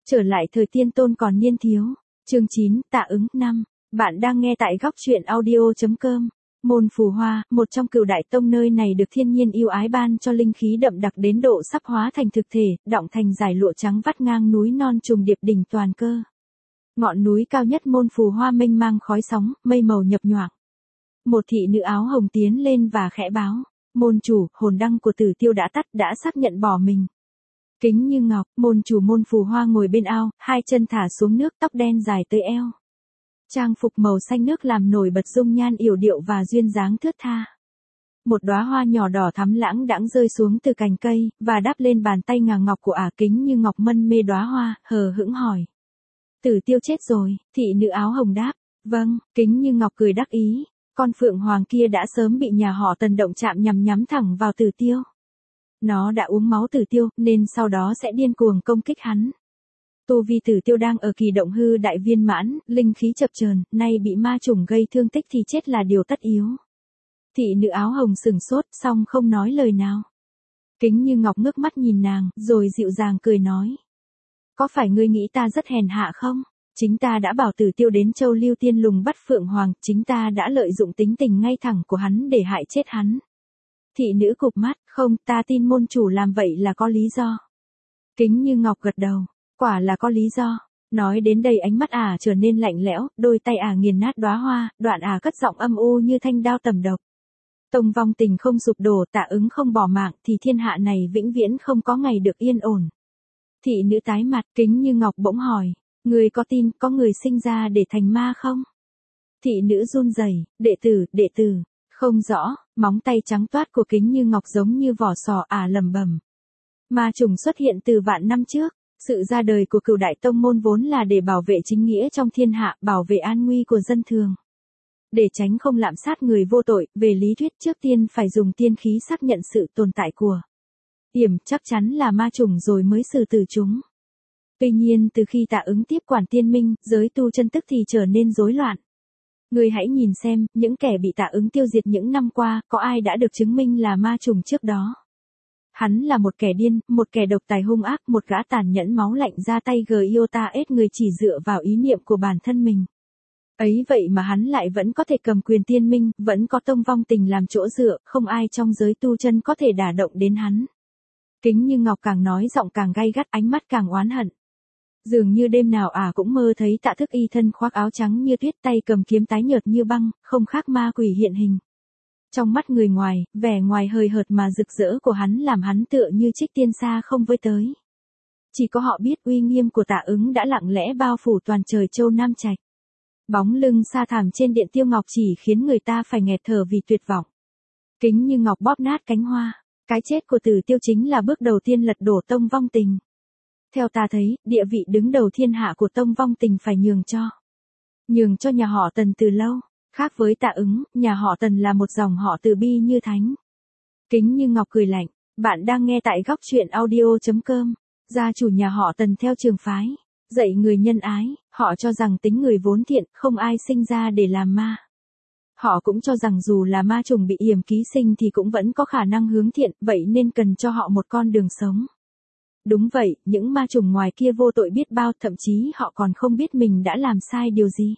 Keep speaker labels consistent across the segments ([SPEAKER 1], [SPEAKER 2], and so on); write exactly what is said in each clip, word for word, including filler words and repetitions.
[SPEAKER 1] Trở lại thời tiên tôn còn niên thiếu. Chương chín, tạ ứng năm. Bạn đang nghe tại góc truyện audio chấm com. Môn phù hoa, một trong cửu đại tông nơi này được thiên nhiên yêu ái ban cho linh khí đậm đặc đến độ sắp hóa thành thực thể, đọng thành dải lụa trắng vắt ngang núi non trùng điệp đỉnh toàn cơ. Ngọn núi cao nhất môn phù hoa mênh mang khói sóng, mây màu nhập nhoạng. Một thị nữ áo hồng tiến lên và khẽ báo, môn chủ, hồn đăng của Tử Tiêu đã tắt, đã xác nhận bỏ mình. Kính Như Ngọc, môn chủ môn phù hoa ngồi bên ao, hai chân thả xuống nước, tóc đen dài tới eo. Trang phục màu xanh nước làm nổi bật dung nhan yểu điệu và duyên dáng thướt tha. Một đóa hoa nhỏ đỏ thắm lãng đãng rơi xuống từ cành cây, và đáp lên bàn tay ngà ngọc của ả. Kính Như Ngọc mân mê đóa hoa, hờ hững hỏi. Tử Tiêu chết rồi, thị nữ áo hồng đáp. Vâng, Kính Như Ngọc cười đắc ý. Con phượng hoàng kia đã sớm bị nhà họ Tần động chạm nhằm nhắm thẳng vào Tử Tiêu. Nó đã uống máu Tử Tiêu, nên sau đó sẽ điên cuồng công kích hắn. Tu vi Tử Tiêu đang ở kỳ động hư đại viên mãn, linh khí chập chờn, nay bị ma trùng gây thương tích thì chết là điều tất yếu. Thị nữ áo hồng sừng sốt, song không nói lời nào. Kính Như Ngọc ngước mắt nhìn nàng, rồi dịu dàng cười nói. Có phải ngươi nghĩ ta rất hèn hạ không? Chính ta đã bảo Tử Tiêu đến Châu Lưu Tiên lùng bắt Phượng Hoàng, chính ta đã lợi dụng tính tình ngay thẳng của hắn để hại chết hắn. Thị nữ cụp mắt, không, ta tin môn chủ làm vậy là có lý do. Kính Như Ngọc gật đầu, quả là có lý do. Nói đến đây ánh mắt ả trở nên lạnh lẽo, đôi tay ả nghiền nát đóa hoa, đoạn ả cất giọng âm u như thanh đao tầm độc. Tông vong tình không sụp đổ, tạ ứng không bỏ mạng, thì thiên hạ này vĩnh viễn không có ngày được yên ổn. Thị nữ tái mặt, Kính Như Ngọc bỗng hỏi, người có tin có người sinh ra để thành ma không? Thị nữ run rẩy, đệ tử, đệ tử. Không rõ, móng tay trắng toát của Kính Như Ngọc giống như vỏ sò ả lầm bầm. Ma trùng xuất hiện từ vạn năm trước, sự ra đời của cửu đại tông môn vốn là để bảo vệ chính nghĩa trong thiên hạ, bảo vệ an nguy của dân thường. Để tránh không lạm sát người vô tội, về lý thuyết trước tiên phải dùng tiên khí xác nhận sự tồn tại của yểm, chắc chắn là ma trùng rồi mới xử tử chúng. Tuy nhiên từ khi tạ ứng tiếp quản tiên minh, giới tu chân tức thì trở nên rối loạn. Người hãy nhìn xem, những kẻ bị tạ ứng tiêu diệt những năm qua, có ai đã được chứng minh là ma trùng trước đó. Hắn là một kẻ điên, một kẻ độc tài hung ác, một gã tàn nhẫn máu lạnh ra tay giota ết người chỉ dựa vào ý niệm của bản thân mình. Ấy vậy mà hắn lại vẫn có thể cầm quyền tiên minh, vẫn có tông vong tình làm chỗ dựa, không ai trong giới tu chân có thể đả động đến hắn. Kính Như Ngọc càng nói giọng càng gay gắt, ánh mắt càng oán hận. Dường như đêm nào ả à cũng mơ thấy Tạ Thức y thân khoác áo trắng như tuyết, tay cầm kiếm tái nhợt như băng, không khác ma quỷ hiện hình. Trong mắt người ngoài, vẻ ngoài hời hợt mà rực rỡ của hắn làm hắn tựa như trích tiên xa không với tới. Chỉ có họ biết uy nghiêm của Tạ ứng đã lặng lẽ bao phủ toàn trời Châu Nam Trạch. Bóng lưng xa thẳm trên điện Tiêu Ngọc chỉ khiến người ta phải nghẹt thở vì tuyệt vọng. Kính Như Ngọc bóp nát cánh hoa, cái chết của Tử Tiêu chính là bước đầu tiên lật đổ tông vong tình. Theo ta thấy, địa vị đứng đầu thiên hạ của tông vong tình phải nhường cho. Nhường cho nhà họ Tần từ lâu. Khác với Tạ ứng, nhà họ Tần là một dòng họ từ bi như thánh. Kính Như Ngọc cười lạnh, bạn đang nghe tại góc truyện audio chấm com. Gia chủ nhà họ Tần theo trường phái, dạy người nhân ái, họ cho rằng tính người vốn thiện, không ai sinh ra để làm ma. Họ cũng cho rằng dù là ma trùng bị yểm ký sinh thì cũng vẫn có khả năng hướng thiện, vậy nên cần cho họ một con đường sống. Đúng vậy, những ma trùng ngoài kia vô tội biết bao, thậm chí họ còn không biết mình đã làm sai điều gì.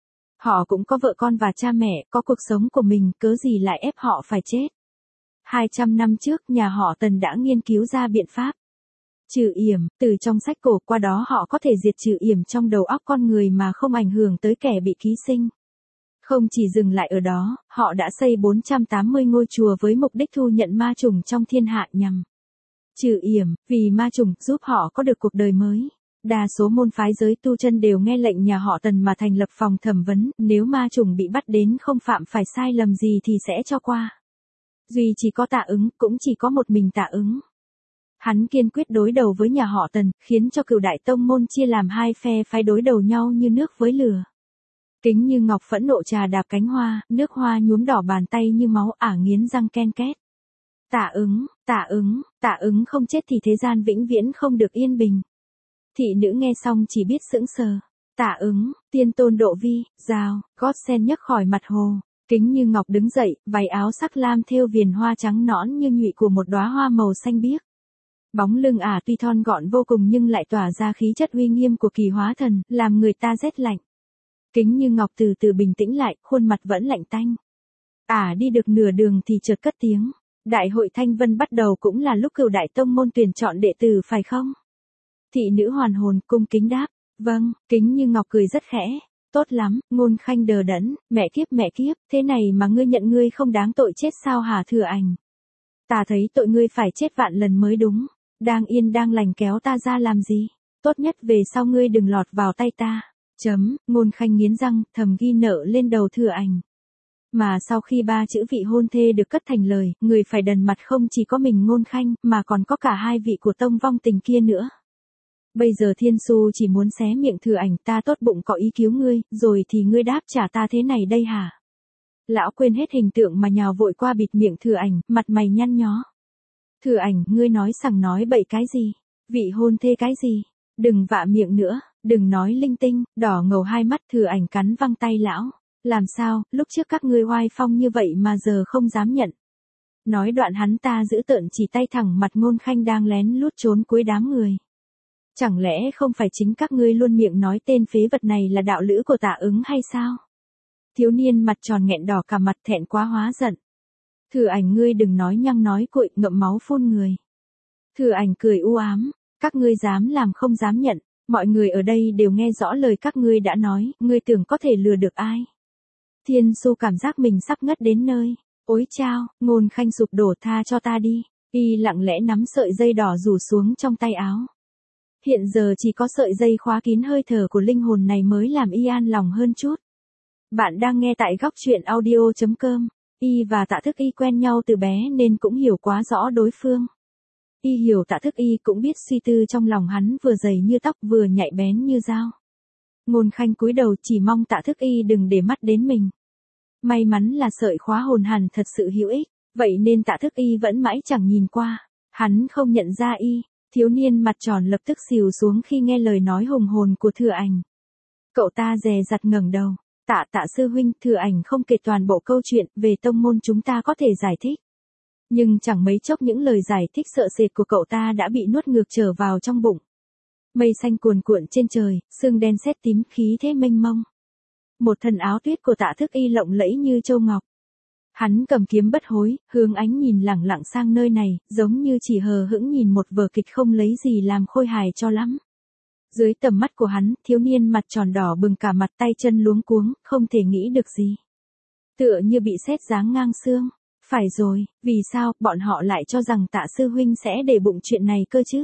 [SPEAKER 1] Họ cũng có vợ con và cha mẹ, có cuộc sống của mình, cớ gì lại ép họ phải chết. hai trăm năm trước, nhà họ Tần đã nghiên cứu ra biện pháp trừ yểm, từ trong sách cổ, qua đó họ có thể diệt trừ yểm trong đầu óc con người mà không ảnh hưởng tới kẻ bị ký sinh. Không chỉ dừng lại ở đó, họ đã xây bốn trăm tám mươi ngôi chùa với mục đích thu nhận ma trùng trong thiên hạ nhằm trừ yểm, vì ma trùng, giúp họ có được cuộc đời mới. Đa số môn phái giới tu chân đều nghe lệnh nhà họ Tần mà thành lập phòng thẩm vấn, nếu ma trùng bị bắt đến không phạm phải sai lầm gì thì sẽ cho qua. Duy chỉ có Tạ ứng, cũng chỉ có một mình Tạ ứng. Hắn kiên quyết đối đầu với nhà họ Tần, khiến cho cửu đại tông môn chia làm hai phe phái đối đầu nhau như nước với lửa. Kính Như Ngọc phẫn nộ trà đạp cánh hoa, nước hoa nhuốm đỏ bàn tay như máu, ả nghiến răng ken két. Tạ ứng, Tạ ứng, Tạ ứng không chết thì thế gian vĩnh viễn không được yên bình. Thị nữ nghe xong chỉ biết sững sờ. Tạ ứng, tiên tôn độ vi, rào, gót sen nhấc khỏi mặt hồ. Kính Như Ngọc đứng dậy, váy áo sắc lam thêu viền hoa trắng nõn như nhụy của một đóa hoa màu xanh biếc. Bóng lưng ả tuy thon gọn vô cùng nhưng lại tỏa ra khí chất uy nghiêm của kỳ hóa thần, làm người ta rét lạnh. Kính Như Ngọc từ từ bình tĩnh lại, khuôn mặt vẫn lạnh tanh. Ả đi được nửa đường thì chợt cất tiếng. Đại hội Thanh Vân bắt đầu cũng là lúc Cửu Đại Tông môn tuyển chọn đệ tử phải không? Thị nữ hoàn hồn cung kính đáp. Vâng, Kính Như Ngọc cười rất khẽ. Tốt lắm, Ngôn Khanh đờ đẫn, mẹ kiếp mẹ kiếp, thế này mà ngươi nhận ngươi không đáng tội chết sao hả Thừa Ảnh? Ta thấy tội ngươi phải chết vạn lần mới đúng. Đang yên đang lành kéo ta ra làm gì? Tốt nhất về sau ngươi đừng lọt vào tay ta. Chấm, Ngôn Khanh nghiến răng, thầm ghi nợ lên đầu Thừa Ảnh. Mà sau khi ba chữ vị hôn thê được cất thành lời, người phải đần mặt không chỉ có mình Ngôn Khanh, mà còn có cả hai vị của tông vong tình kia nữa. Bây giờ Thiên Su chỉ muốn xé miệng Thừa Ảnh, ta tốt bụng có ý cứu ngươi, rồi thì ngươi đáp trả ta thế này đây hả? Lão quên hết hình tượng mà nhào vội qua bịt miệng Thừa Ảnh, mặt mày nhăn nhó. Thừa Ảnh, ngươi nói sằng nói bậy cái gì? Vị hôn thê cái gì? Đừng vạ miệng nữa, đừng nói linh tinh, đỏ ngầu hai mắt Thừa Ảnh cắn văng tay lão. Làm sao, lúc trước các ngươi oai phong như vậy mà giờ không dám nhận. Nói đoạn hắn ta giữ tợn chỉ tay thẳng mặt Ngôn Khanh đang lén lút trốn cuối đám người. Chẳng lẽ không phải chính các ngươi luôn miệng nói tên phế vật này là đạo lữ của Tạ Ứng hay sao? Thiếu niên mặt tròn nghẹn đỏ cả mặt thẹn quá hóa giận. Thừa Ảnh ngươi đừng nói nhăng nói cuội ngậm máu phun người. Thừa Ảnh cười u ám, các ngươi dám làm không dám nhận, mọi người ở đây đều nghe rõ lời các ngươi đã nói, ngươi tưởng có thể lừa được ai. Thiên Su cảm giác mình sắp ngất đến nơi. Ôi chao, Ngôn Khanh sụp đổ, tha cho ta đi. Y lặng lẽ nắm sợi dây đỏ rủ xuống trong tay áo. Hiện giờ chỉ có sợi dây khóa kín hơi thở của linh hồn này mới làm y an lòng hơn chút. Bạn đang nghe tại góc truyện audio chấm com. Y và Tạ Thức Y quen nhau từ bé nên cũng hiểu quá rõ đối phương. Y hiểu Tạ Thức Y cũng biết suy tư trong lòng hắn vừa dày như tóc vừa nhạy bén như dao. Ngôn Khanh cúi đầu chỉ mong Tạ Thức Y đừng để mắt đến mình. May mắn là sợi khóa hồn hàn thật sự hữu ích, vậy nên Tạ Thức Y vẫn mãi chẳng nhìn qua. Hắn không nhận ra y, thiếu niên mặt tròn lập tức xìu xuống khi nghe lời nói hùng hồn của Thừa Ảnh. Cậu ta dè dặt ngẩng đầu. Tạ Tạ sư huynh, Thừa Ảnh không kể toàn bộ câu chuyện về tông môn chúng ta có thể giải thích. Nhưng chẳng mấy chốc những lời giải thích sợ sệt của cậu ta đã bị nuốt ngược trở vào trong bụng. Mây xanh cuồn cuộn trên trời, sương đen sét tím, khí thế mênh mông. Một thân áo tuyết của Tạ Thức Y lộng lẫy như châu ngọc. Hắn cầm kiếm bất hối, hướng ánh nhìn lẳng lặng sang nơi này, giống như chỉ hờ hững nhìn một vở kịch không lấy gì làm khôi hài cho lắm. Dưới tầm mắt của hắn, thiếu niên mặt tròn đỏ bừng cả mặt, tay chân luống cuống, không thể nghĩ được gì. Tựa như bị sét giáng ngang xương. Phải rồi, vì sao bọn họ lại cho rằng Tạ sư huynh sẽ để bụng chuyện này cơ chứ?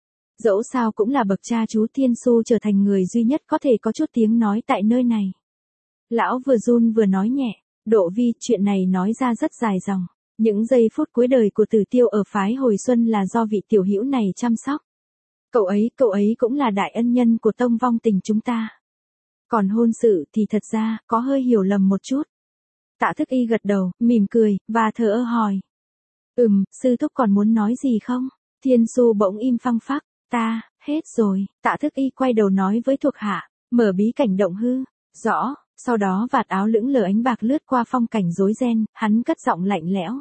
[SPEAKER 1] Dẫu sao cũng là bậc cha chú, Thiên Su trở thành người duy nhất có thể có chút tiếng nói tại nơi này. Lão vừa run vừa nói nhẹ, Độ Vi, chuyện này nói ra rất dài dòng. Những giây phút cuối đời của Tử Tiêu ở phái Hồi Xuân là do vị tiểu hữu này chăm sóc. Cậu ấy, cậu ấy cũng là đại ân nhân của tông vong tình chúng ta. Còn hôn sự thì thật ra, có hơi hiểu lầm một chút. Tạ Thức Y gật đầu, mỉm cười, và thờ ơ hỏi. Ừm, sư thúc còn muốn nói gì không? Thiên Su bỗng im phăng phắc, ta, hết rồi. Tạ Thức Y quay đầu nói với thuộc hạ, mở bí cảnh động hư. Rõ, sau đó vạt áo lững lờ ánh bạc lướt qua phong cảnh rối ren, hắn cất giọng lạnh lẽo.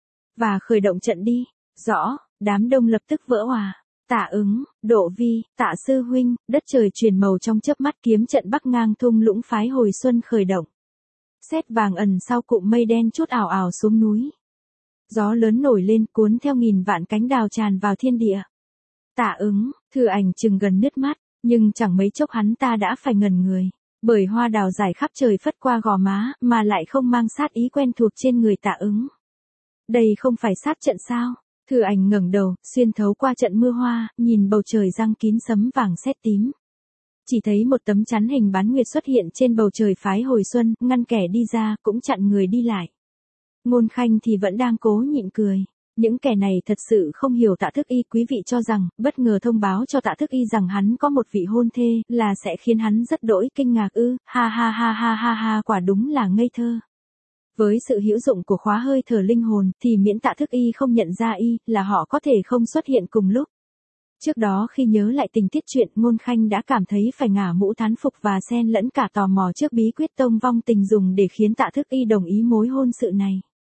[SPEAKER 1] Và khởi động trận đi. Rõ, đám đông lập tức vỡ òa. Tạ Ứng, Độ Vi, Tạ sư huynh, đất trời chuyển màu trong chớp mắt, kiếm trận bắc ngang thung lũng phái Hồi Xuân khởi động. Sét vàng ẩn sau cụm mây đen chút ảo ảo xuống núi. Gió lớn nổi lên cuốn theo nghìn vạn cánh đào tràn vào thiên địa. Tạ Ứng, Thừa Ảnh chừng gần nứt mắt, nhưng chẳng mấy chốc hắn ta đã phải ngẩn người. Bởi hoa đào dài khắp trời phất qua gò má, mà lại không mang sát ý quen thuộc trên người Tạ Ứng. Đây không phải sát trận sao? Thừa Ảnh ngẩng đầu, xuyên thấu qua trận mưa hoa, nhìn bầu trời răng kín sấm vàng sét tím. Chỉ thấy một tấm chắn hình bán nguyệt xuất hiện trên bầu trời phái Hồi Xuân, ngăn kẻ đi ra, cũng chặn người đi lại. Ngôn Khanh thì vẫn đang cố nhịn cười. Những kẻ này thật sự không hiểu Tạ Thức Y. Quý vị cho rằng, bất ngờ thông báo cho Tạ Thức Y rằng hắn có một vị hôn thê, là sẽ khiến hắn rất đỗi kinh ngạc ư? Ha ha ha ha ha ha, quả đúng là ngây thơ. Với sự hữu dụng của khóa hơi thở linh hồn, thì miễn Tạ Thức Y không nhận ra y, là họ có thể không xuất hiện cùng lúc. Trước đó khi nhớ lại tình tiết chuyện, Ngôn Khanh đã cảm thấy phải ngả mũ thán phục và xen lẫn cả tò mò trước bí quyết tông vong tình dùng để khiến Tạ Thức Y đồng ý mối hôn sự này.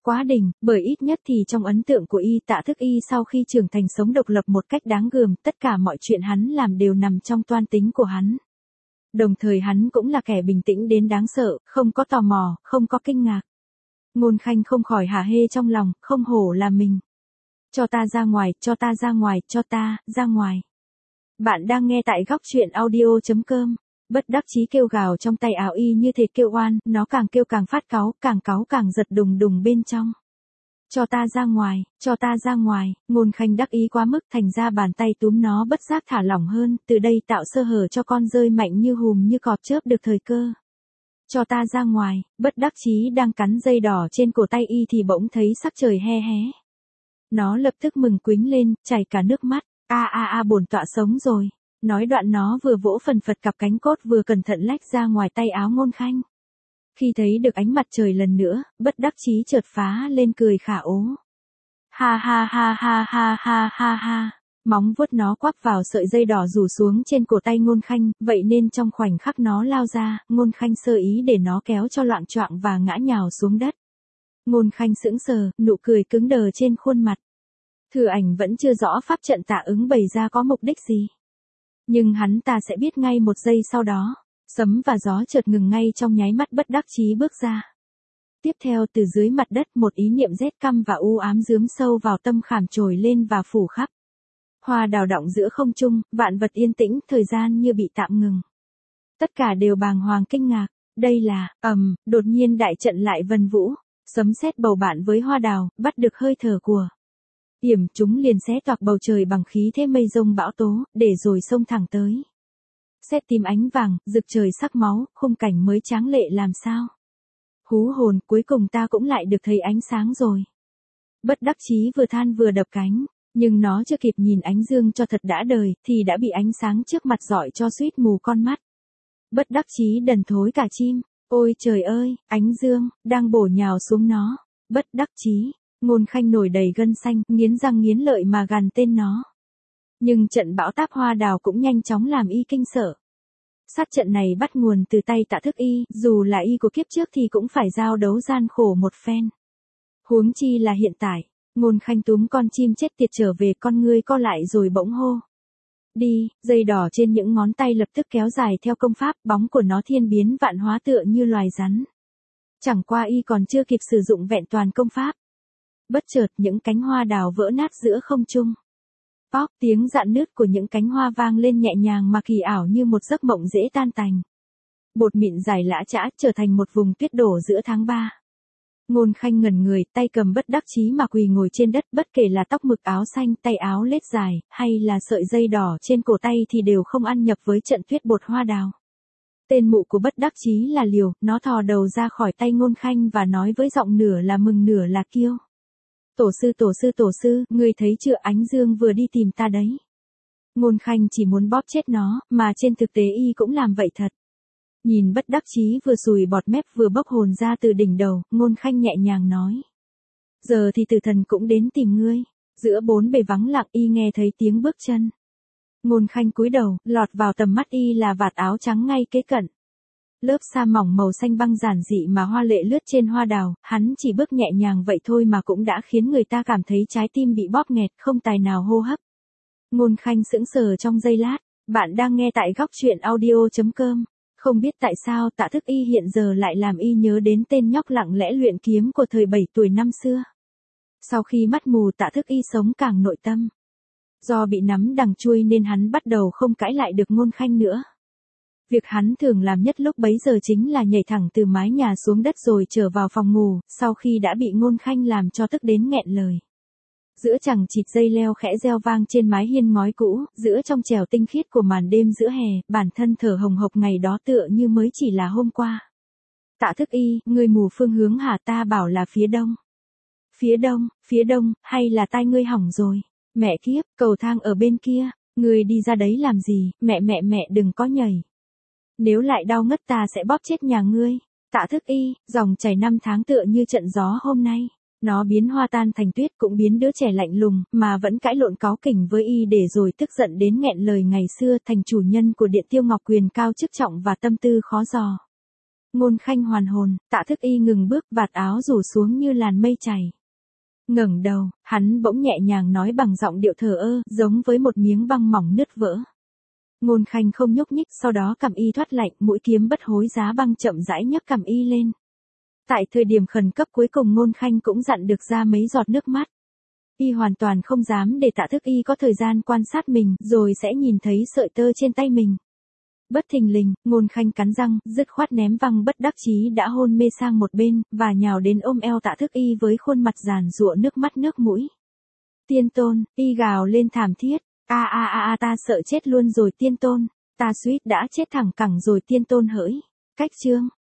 [SPEAKER 1] Quá đỉnh, bởi ít nhất thì trong ấn tượng của y Tạ Thức Y sau khi trưởng thành sống độc lập một cách đáng gờm, tất cả mọi chuyện hắn làm đều nằm trong toan tính của hắn. Đồng thời hắn cũng là kẻ bình tĩnh đến đáng sợ, không có tò mò, không có kinh ngạc. Ngôn Khanh không khỏi hả hê trong lòng, không hổ là mình. Cho ta ra ngoài, cho ta ra ngoài, cho ta, ra ngoài. Bạn đang nghe tại góc chuyện audio chấm com. Bất đắc chí kêu gào trong tay áo y như thể kêu oan, nó càng kêu càng phát cáu, càng cáu càng giật đùng đùng bên trong. Cho ta ra ngoài, cho ta ra ngoài, Ngôn Khanh đắc ý quá mức thành ra bàn tay túm nó bất giác thả lỏng hơn, từ đây tạo sơ hở cho con rơi mạnh như hùm như cọp chớp được thời cơ. Cho ta ra ngoài, bất đắc chí đang cắn dây đỏ trên cổ tay y thì bỗng thấy sắc trời he hé. Nó lập tức mừng quính lên, chảy cả nước mắt, a a a bổn tọa sống rồi. Nói đoạn nó vừa vỗ phần phật cặp cánh cốt vừa cẩn thận lách ra ngoài tay áo Ngôn Khanh. Khi thấy được ánh mặt trời lần nữa, bất đắc chí chợt phá lên cười khả ố. Ha ha ha ha ha ha ha ha. Móng vuốt nó quắp vào sợi dây đỏ rủ xuống trên cổ tay Ngôn Khanh, vậy nên trong khoảnh khắc nó lao ra, Ngôn Khanh sơ ý để nó kéo cho loạng choạng và ngã nhào xuống đất. Ngôn Khanh sững sờ, nụ cười cứng đờ trên khuôn mặt. Thừa Ảnh vẫn chưa rõ pháp trận Tạ Ứng bày ra có mục đích gì. Nhưng hắn ta sẽ biết ngay một giây sau đó. Sấm và gió chợt ngừng ngay trong nháy mắt bất đắc chí bước ra. Tiếp theo từ dưới mặt đất một ý niệm rét căm và u ám rướm sâu vào tâm khảm trồi lên và phủ khắp. Hoa đào động giữa không trung, vạn vật yên tĩnh, thời gian như bị tạm ngừng. Tất cả đều bàng hoàng kinh ngạc, đây là, ầm, đột nhiên đại trận lại vần vũ, sấm sét bầu bạn với hoa đào, bắt được hơi thở của. Yểm chúng liền xé toạc bầu trời bằng khí thế mây rông bão tố, để rồi xông thẳng tới. Sét tím ánh vàng, rực trời sắc máu, khung cảnh mới tráng lệ làm sao. Hú hồn, cuối cùng ta cũng lại được thấy ánh sáng rồi. Bất đắc chí vừa than vừa đập cánh, nhưng nó chưa kịp nhìn ánh dương cho thật đã đời, thì đã bị ánh sáng trước mặt rọi cho suýt mù con mắt. Bất đắc chí đần thối cả chim, ôi trời ơi, ánh dương, đang bổ nhào xuống nó. Bất đắc chí, Ngôn Khanh nổi đầy gân xanh, nghiến răng nghiến lợi mà gằn tên nó. Nhưng trận bão táp hoa đào cũng nhanh chóng làm y kinh sợ. Sát trận này bắt nguồn từ tay Tạ Thức Y, dù là y của kiếp trước thì cũng phải giao đấu gian khổ một phen. Huống chi là hiện tại, Ngôn Khanh túm con chim chết tiệt trở về, con ngươi co lại rồi bỗng hô. Đi, dây đỏ trên những ngón tay lập tức kéo dài theo công pháp, bóng của nó thiên biến vạn hóa tựa như loài rắn. Chẳng qua y còn chưa kịp sử dụng vẹn toàn công pháp. Bất chợt những cánh hoa đào vỡ nát giữa không trung. Pop, tiếng rạn nứt của những cánh hoa vang lên nhẹ nhàng mà kỳ ảo như một giấc mộng dễ tan tành. Bột mịn dài lã chã trở thành một vùng tuyết đổ giữa tháng ba. Ngôn Khanh ngẩn người, tay cầm bất đắc chí mà quỳ ngồi trên đất, bất kể là tóc mực áo xanh, tay áo lết dài, hay là sợi dây đỏ trên cổ tay thì đều không ăn nhập với trận tuyết bột hoa đào. Tên mụ của bất đắc chí là Liều, nó thò đầu ra khỏi tay Ngôn Khanh và nói với giọng nửa là mừng nửa là kiêu. Tổ sư tổ sư tổ sư, ngươi thấy chưa, ánh dương vừa đi tìm ta đấy. Ngôn Khanh chỉ muốn bóp chết nó, mà trên thực tế y cũng làm vậy thật. Nhìn bất đắc chí vừa sùi bọt mép vừa bốc hồn ra từ đỉnh đầu, Ngôn Khanh nhẹ nhàng nói. Giờ thì tử thần cũng đến tìm ngươi. Giữa bốn bề vắng lặng y nghe thấy tiếng bước chân. Ngôn Khanh cúi đầu, lọt vào tầm mắt y là vạt áo trắng ngay kế cận. Lớp sa mỏng màu xanh băng giản dị mà hoa lệ lướt trên hoa đào, hắn chỉ bước nhẹ nhàng vậy thôi mà cũng đã khiến người ta cảm thấy trái tim bị bóp nghẹt, không tài nào hô hấp. Ngôn Khanh sững sờ trong giây lát, bạn đang nghe tại góc chuyện audio chấm com. Không biết tại sao Tạ Thức Y hiện giờ lại làm y nhớ đến tên nhóc lặng lẽ luyện kiếm của thời bảy tuổi năm xưa. Sau khi mắt mù Tạ Thức Y sống càng nội tâm. Do bị nắm đằng chui nên hắn bắt đầu không cãi lại được Ngôn Khanh nữa. Việc hắn thường làm nhất lúc bấy giờ chính là nhảy thẳng từ mái nhà xuống đất rồi trở vào phòng ngủ, sau khi đã bị Ngôn Khanh làm cho tức đến nghẹn lời. Giữa chằng chịt dây leo khẽ reo vang trên mái hiên ngói cũ, giữa trong trẻo tinh khiết của màn đêm giữa hè, bản thân thở hồng hộc ngày đó tựa như mới chỉ là hôm qua. Tạ Thức Y, ngươi mù phương hướng hả, ta bảo là phía đông. Phía đông, phía đông, hay là tai ngươi hỏng rồi? Mẹ kiếp, cầu thang ở bên kia, ngươi đi ra đấy làm gì, mẹ mẹ mẹ đừng có nhảy. Nếu lại đau ngất ta sẽ bóp chết nhà ngươi. Tạ Thức Y, dòng chảy năm tháng tựa như trận gió hôm nay. Nó biến hoa tan thành tuyết cũng biến đứa trẻ lạnh lùng, mà vẫn cãi lộn cáu kỉnh với y để rồi tức giận đến nghẹn lời ngày xưa thành chủ nhân của Điện Tiêu Ngọc quyền cao chức trọng và tâm tư khó dò. Ngôn Khanh hoàn hồn, Tạ Thức Y ngừng bước, vạt áo rủ xuống như làn mây chảy. Ngẩng đầu, hắn bỗng nhẹ nhàng nói bằng giọng điệu thờ ơ, giống với một miếng băng mỏng nứt vỡ. Ngôn Khanh không nhúc nhích, sau đó cằm y thoát lạnh, mũi kiếm bất hối giá băng chậm rãi nhấc cằm y lên. Tại thời điểm khẩn cấp cuối cùng Ngôn Khanh cũng dặn được ra mấy giọt nước mắt. Y hoàn toàn không dám để Tạ Thức Y có thời gian quan sát mình, rồi sẽ nhìn thấy sợi tơ trên tay mình. Bất thình lình, Ngôn Khanh cắn răng, dứt khoát ném văng bất đắc chí đã hôn mê sang một bên, và nhào đến ôm eo Tạ Thức Y với khuôn mặt giàn giụa nước mắt nước mũi. Tiên Tôn, y gào lên thảm thiết, a a a a ta sợ chết luôn rồi Tiên Tôn, ta suýt đã chết thẳng cẳng rồi Tiên Tôn hỡi. Cách chương